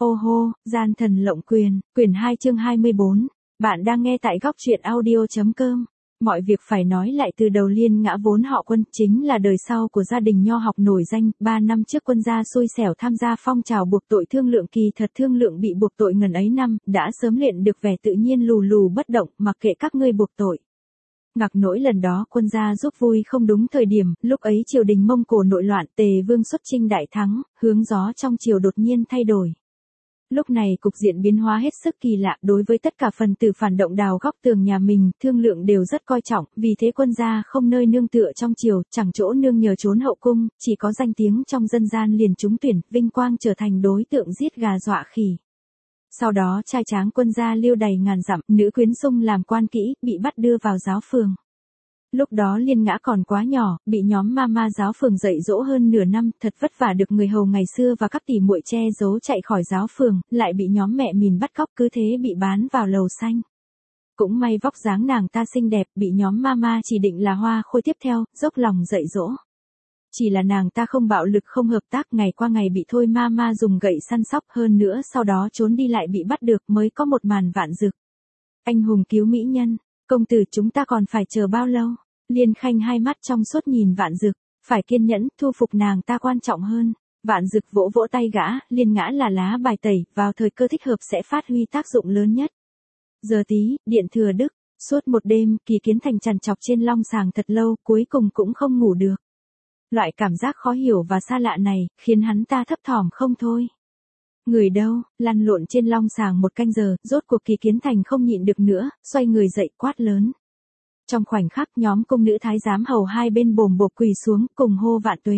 Ô hô, gian thần lộng quyền, quyển 2 chương 24. Bạn đang nghe tại góc truyện audio.com. Mọi việc phải nói lại từ đầu. Liên Ngã vốn họ Quân, chính là đời sau của gia đình nho học nổi danh. 3 năm trước Quân gia xui xẻo tham gia phong trào buộc tội Thương Lượng, kỳ thật Thương Lượng bị buộc tội ngần ấy năm, đã sớm luyện được vẻ tự nhiên lù lù bất động, mặc kệ các ngươi buộc tội. Ngặc nỗi lần đó Quân gia giúp vui không đúng thời điểm, lúc ấy triều đình Mông Cổ nội loạn, Tề Vương xuất chinh đại thắng, hướng gió trong triều đột nhiên thay đổi. Lúc này cục diện biến hóa hết sức kỳ lạ, đối với tất cả phần tử phản động đào góc tường nhà mình, Thương Lượng đều rất coi trọng, vì thế Quân gia không nơi nương tựa trong triều, chẳng chỗ nương nhờ trốn hậu cung, chỉ có danh tiếng trong dân gian liền trúng tuyển, vinh quang trở thành đối tượng giết gà dọa khỉ. Sau đó trai tráng Quân gia lưu đầy ngàn dặm, nữ quyến sung làm quan kỹ, bị bắt đưa vào giáo phường. Lúc đó Liên Ngã còn quá nhỏ, bị nhóm mama giáo phường dạy dỗ hơn nửa năm, thật vất vả được người hầu ngày xưa và các tỷ muội che giấu chạy khỏi giáo phường, lại bị nhóm mẹ mìn bắt cóc, cứ thế bị bán vào lầu xanh. Cũng may vóc dáng nàng ta xinh đẹp, bị nhóm mama chỉ định là hoa khôi tiếp theo, dốc lòng dạy dỗ. Chỉ là nàng ta không bạo lực không hợp tác, ngày qua ngày bị thôi mama dùng gậy săn sóc, hơn nữa sau đó trốn đi lại bị bắt được, mới có một màn vạn dực. Anh hùng cứu mỹ nhân, công tử chúng ta còn phải chờ bao lâu? Liên Khanh hai mắt trong suốt nhìn Vạn Dực, phải kiên nhẫn, thu phục nàng ta quan trọng hơn. Vạn Dực vỗ vỗ tay gã, Liên Ngã là lá bài tẩy, vào thời cơ thích hợp sẽ phát huy tác dụng lớn nhất. Giờ tí, điện thừa đức, suốt một đêm, Kỳ Kiến Thành trằn trọc trên long sàng thật lâu, cuối cùng cũng không ngủ được. Loại cảm giác khó hiểu và xa lạ này, khiến hắn ta thấp thỏm không thôi. Người đâu, lăn lộn trên long sàng một canh giờ, rốt cuộc Kỳ Kiến Thành không nhịn được nữa, xoay người dậy quát lớn. Trong khoảnh khắc nhóm cung nữ thái giám hầu hai bên bồm bộp quỳ xuống, cùng hô vạn tuế.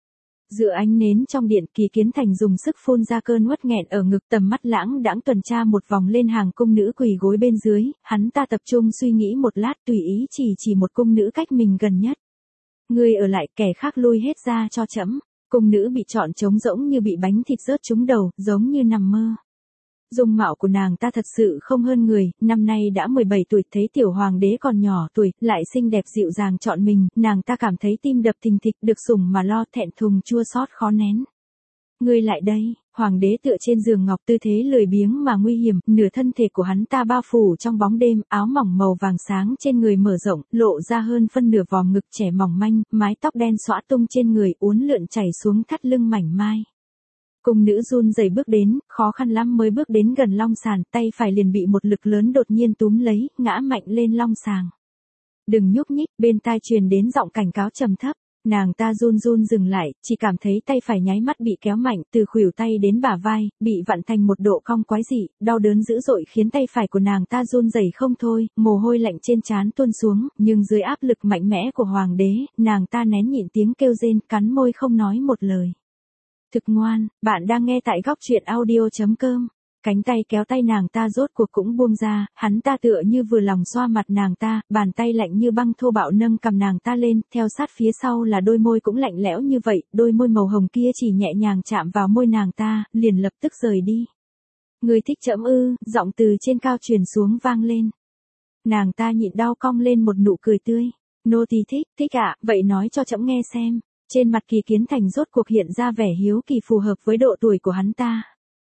Dựa ánh nến trong điện, Kỳ Kiến Thành dùng sức phun ra cơn uất nghẹn ở ngực, tầm mắt lãng đãng tuần tra một vòng lên hàng cung nữ quỳ gối bên dưới, hắn ta tập trung suy nghĩ một lát, tùy ý chỉ một cung nữ cách mình gần nhất. Ngươi ở lại, kẻ khác lui hết ra cho trẫm. Cung nữ bị chọn trống rỗng như bị bánh thịt rớt trúng đầu, giống như nằm mơ. Dung mạo của nàng ta thật sự không hơn người, năm nay đã 17 tuổi, thấy tiểu hoàng đế còn nhỏ tuổi, lại xinh đẹp dịu dàng chọn mình, nàng ta cảm thấy tim đập thình thịch, được sủng mà lo, thẹn thùng chua xót khó nén. Ngươi lại đây, hoàng đế tựa trên giường ngọc, tư thế lười biếng mà nguy hiểm, nửa thân thể của hắn ta bao phủ trong bóng đêm, áo mỏng màu vàng sáng trên người mở rộng, lộ ra hơn phân nửa vòm ngực trẻ mỏng manh, mái tóc đen xõa tung trên người, uốn lượn chảy xuống thắt lưng mảnh mai. Cung nữ run rẩy bước đến, khó khăn lắm mới bước đến gần long sàn, tay phải liền bị một lực lớn đột nhiên túm lấy, ngã mạnh lên long sàng. Đừng nhúc nhích, bên tai truyền đến giọng cảnh cáo trầm thấp. Nàng ta run run dừng lại, chỉ cảm thấy tay phải nháy mắt bị kéo mạnh, từ khuỷu tay đến bả vai, bị vặn thành một độ cong quái dị, đau đớn dữ dội khiến tay phải của nàng ta run rẩy không thôi, mồ hôi lạnh trên trán tuôn xuống, nhưng dưới áp lực mạnh mẽ của hoàng đế, nàng ta nén nhịn tiếng kêu rên, cắn môi không nói một lời. Thực ngoan, bạn đang nghe tại góc truyện audio.com. Cánh tay kéo tay nàng ta rốt cuộc cũng buông ra, hắn ta tựa như vừa lòng xoa mặt nàng ta, bàn tay lạnh như băng thô bạo nâng cầm nàng ta lên, theo sát phía sau là đôi môi cũng lạnh lẽo như vậy, đôi môi màu hồng kia chỉ nhẹ nhàng chạm vào môi nàng ta, liền lập tức rời đi. Người thích trẫm ư? Giọng từ trên cao truyền xuống vang lên. Nàng ta nhịn đau cong lên một nụ cười tươi. Nô tỳ thích ạ, vậy nói cho trẫm nghe xem. Trên mặt Kỳ Kiến Thành rốt cuộc hiện ra vẻ hiếu kỳ phù hợp với độ tuổi của hắn ta.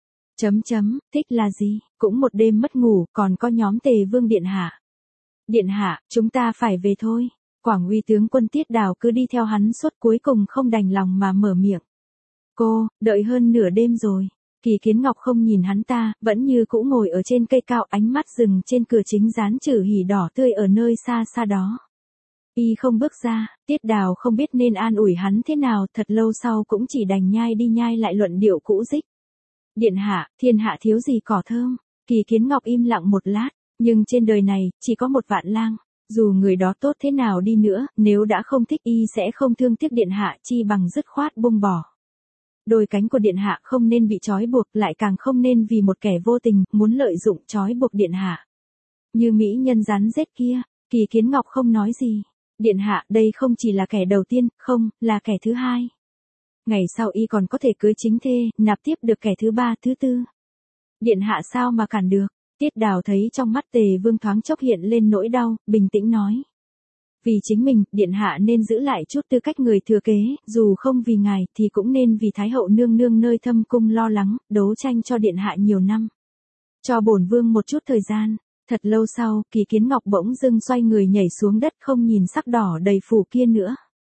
Thích là gì? Cũng một đêm mất ngủ, còn có nhóm Tề Vương điện hạ. Điện hạ, chúng ta phải về thôi. Quảng Uy tướng quân Tiết Đào cứ đi theo hắn suốt, cuối cùng không đành lòng mà mở miệng. Cô, đợi hơn nửa đêm rồi. Kỳ Kiến Ngọc không nhìn hắn ta, vẫn như cũ ngồi ở trên cây cao, ánh mắt dừng trên cửa chính dán chữ hỉ đỏ tươi ở nơi xa xa đó. Y không bước ra, Tiết Đào không biết nên an ủi hắn thế nào, thật lâu sau cũng chỉ đành nhai đi nhai lại luận điệu cũ dích. Điện hạ, thiên hạ thiếu gì cỏ thơm. Kỳ Kiến Ngọc im lặng một lát, nhưng trên đời này, chỉ có một Vạn Lang, dù người đó tốt thế nào đi nữa, nếu đã không thích y sẽ không thương tiếc điện hạ, chi bằng dứt khoát buông bỏ. Đôi cánh của điện hạ không nên bị trói buộc, lại càng không nên vì một kẻ vô tình, muốn lợi dụng trói buộc điện hạ. Như mỹ nhân rắn rết kia, Kỳ Kiến Ngọc không nói gì. Điện hạ, đây không chỉ là kẻ đầu tiên, không, là kẻ thứ hai. Ngày sau y còn có thể cưới chính thê, nạp tiếp được kẻ thứ ba, thứ tư. Điện hạ sao mà cản được? Tiết Đào thấy trong mắt Tề Vương thoáng chốc hiện lên nỗi đau, bình tĩnh nói. Vì chính mình, điện hạ nên giữ lại chút tư cách người thừa kế, dù không vì ngài thì cũng nên vì Thái hậu nương nương nơi thâm cung lo lắng, đấu tranh cho điện hạ nhiều năm. Cho bổn vương một chút thời gian. Thật lâu sau, Kỳ Kiến Ngọc bỗng dưng xoay người nhảy xuống đất không nhìn sắc đỏ đầy phủ kia nữa.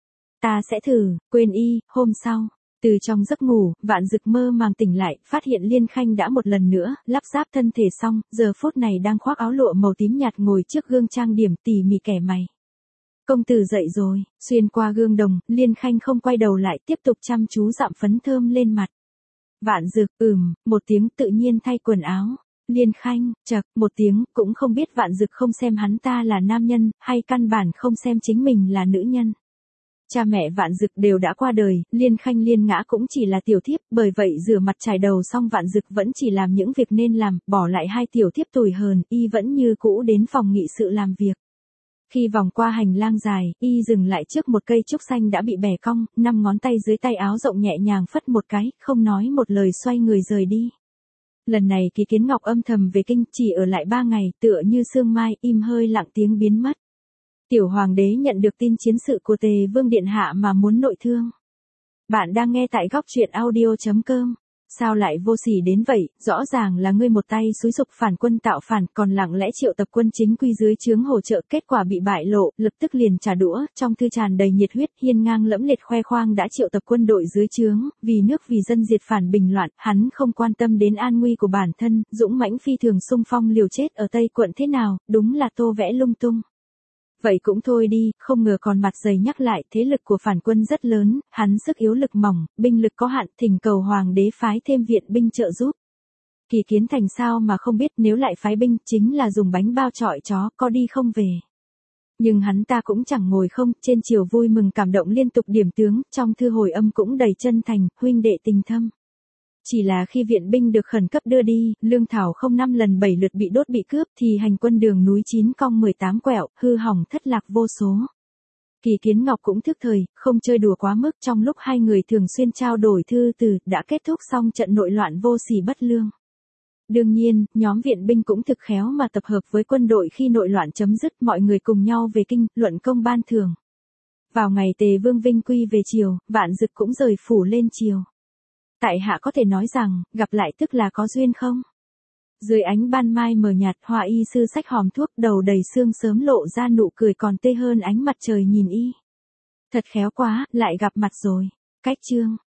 Ta sẽ thử, quên y, hôm sau. Từ trong giấc ngủ, Vạn Dực mơ màng tỉnh lại, phát hiện Liên Khanh đã một lần nữa, lắp ráp thân thể xong, giờ phút này đang khoác áo lụa màu tím nhạt ngồi trước gương trang điểm tỉ mỉ kẻ mày. Công tử dậy rồi, xuyên qua gương đồng, Liên Khanh không quay đầu lại tiếp tục chăm chú dặm phấn thơm lên mặt. Vạn Dực, một tiếng tự nhiên thay quần áo. Liên Khanh, chậc, một tiếng, cũng không biết Vạn Dực không xem hắn ta là nam nhân, hay căn bản không xem chính mình là nữ nhân. Cha mẹ Vạn Dực đều đã qua đời, Liên Khanh Liên Ngã cũng chỉ là tiểu thiếp, bởi vậy rửa mặt chải đầu xong Vạn Dực vẫn chỉ làm những việc nên làm, bỏ lại hai tiểu thiếp tủi hờn, y vẫn như cũ đến phòng nghị sự làm việc. Khi vòng qua hành lang dài, y dừng lại trước một cây trúc xanh đã bị bẻ cong, 5 ngón tay dưới tay áo rộng nhẹ nhàng phất một cái, không nói một lời xoay người rời đi. Lần này Kỳ Kiến Ngọc âm thầm về kinh, chỉ ở lại 3 ngày, tựa như sương mai, im hơi lặng tiếng biến mất. Tiểu hoàng đế nhận được tin chiến sự của Tề Vương điện hạ mà muốn nội thương. Bạn đang nghe tại góc truyện audio.com. Sao lại vô sỉ đến vậy, rõ ràng là ngươi một tay xúi giục phản quân tạo phản, còn lặng lẽ triệu tập quân chính quy dưới trướng hỗ trợ, kết quả bị bại lộ, lập tức liền trả đũa, trong thư tràn đầy nhiệt huyết, hiên ngang lẫm liệt khoe khoang đã triệu tập quân đội dưới trướng, vì nước vì dân diệt phản bình loạn, hắn không quan tâm đến an nguy của bản thân, dũng mãnh phi thường xung phong liều chết ở Tây quận thế nào, đúng là tô vẽ lung tung. Vậy cũng thôi đi, không ngờ còn mặt dày nhắc lại, thế lực của phản quân rất lớn, hắn sức yếu lực mỏng, binh lực có hạn, thỉnh cầu hoàng đế phái thêm viện binh trợ giúp. Kỳ Kiến Thành sao mà không biết, nếu lại phái binh, chính là dùng bánh bao chọi chó, có đi không về. Nhưng hắn ta cũng chẳng ngồi không, trên chiều vui mừng cảm động liên tục điểm tướng, trong thư hồi âm cũng đầy chân thành, huynh đệ tình thâm. Chỉ là khi viện binh được khẩn cấp đưa đi, lương thảo không 5 lần 7 lượt bị đốt bị cướp thì hành quân đường núi 9 cong 18 quẹo, hư hỏng thất lạc vô số. Kỳ Kiến Ngọc cũng thức thời, không chơi đùa quá mức, trong lúc hai người thường xuyên trao đổi thư từ, đã kết thúc xong trận nội loạn vô sỉ bất lương. Đương nhiên, nhóm viện binh cũng thực khéo mà tập hợp với quân đội khi nội loạn chấm dứt, mọi người cùng nhau về kinh, luận công ban thưởng. Vào ngày Tề Vương vinh quy về triều, Vạn Dực cũng rời phủ lên triều. Tại hạ có thể nói rằng, gặp lại tức là có duyên không? Dưới ánh ban mai mờ nhạt, Hoa y sư xách hòm thuốc, đầu đầy sương sớm lộ ra nụ cười còn tê hơn ánh mặt trời nhìn y. Thật khéo quá, lại gặp mặt rồi. Cách chương.